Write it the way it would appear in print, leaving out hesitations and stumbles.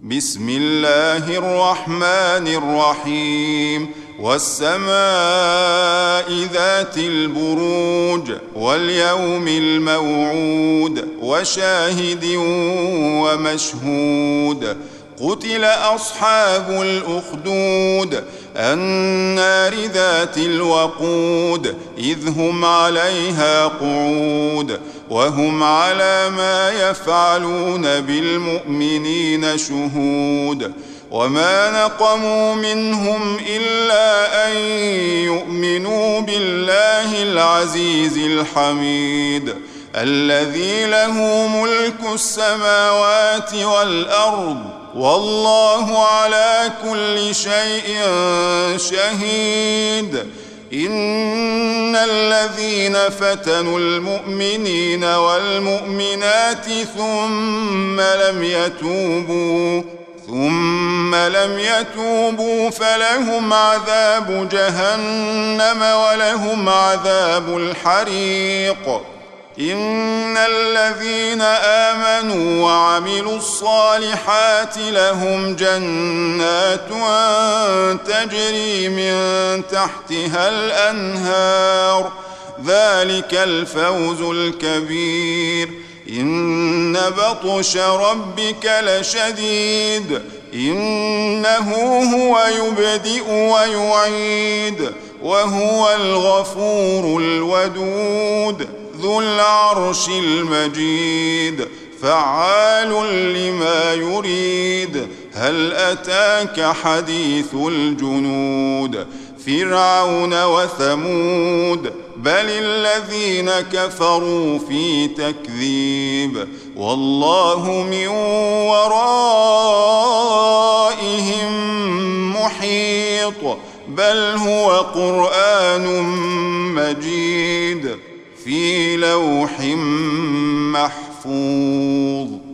بسم الله الرحمن الرحيم والسماء ذات البروج واليوم الموعود وشاهد ومشهود قتل أصحاب الأخدود النار ذات الوقود إذ هم عليها قعود وهم على ما يفعلون بالمؤمنين شهود وما نقموا منهم إلا أن يؤمنوا بالله العزيز الحميد الذي له ملك السماوات والأرض والله على كل شيء شهيد إن الذين فتنوا المؤمنين والمؤمنات ثم لم يتوبوا فلهم عذاب جهنم ولهم عذاب الحريق إن الذين آمنوا وعملوا الصالحات لهم جنات تجري من تحتها الأنهار ذلك الفوز الكبير إن بطش ربك لشديد إنه هو يبدئ ويعيد وهو الغفور الودود ذو العرش المجيد فعال لما يريد هل أتاك حديث الجنود فرعون وثمود بل الذين كفروا في تكذيب والله من ورائهم محيط بل هو قرآن مجيد في لوح محفوظ.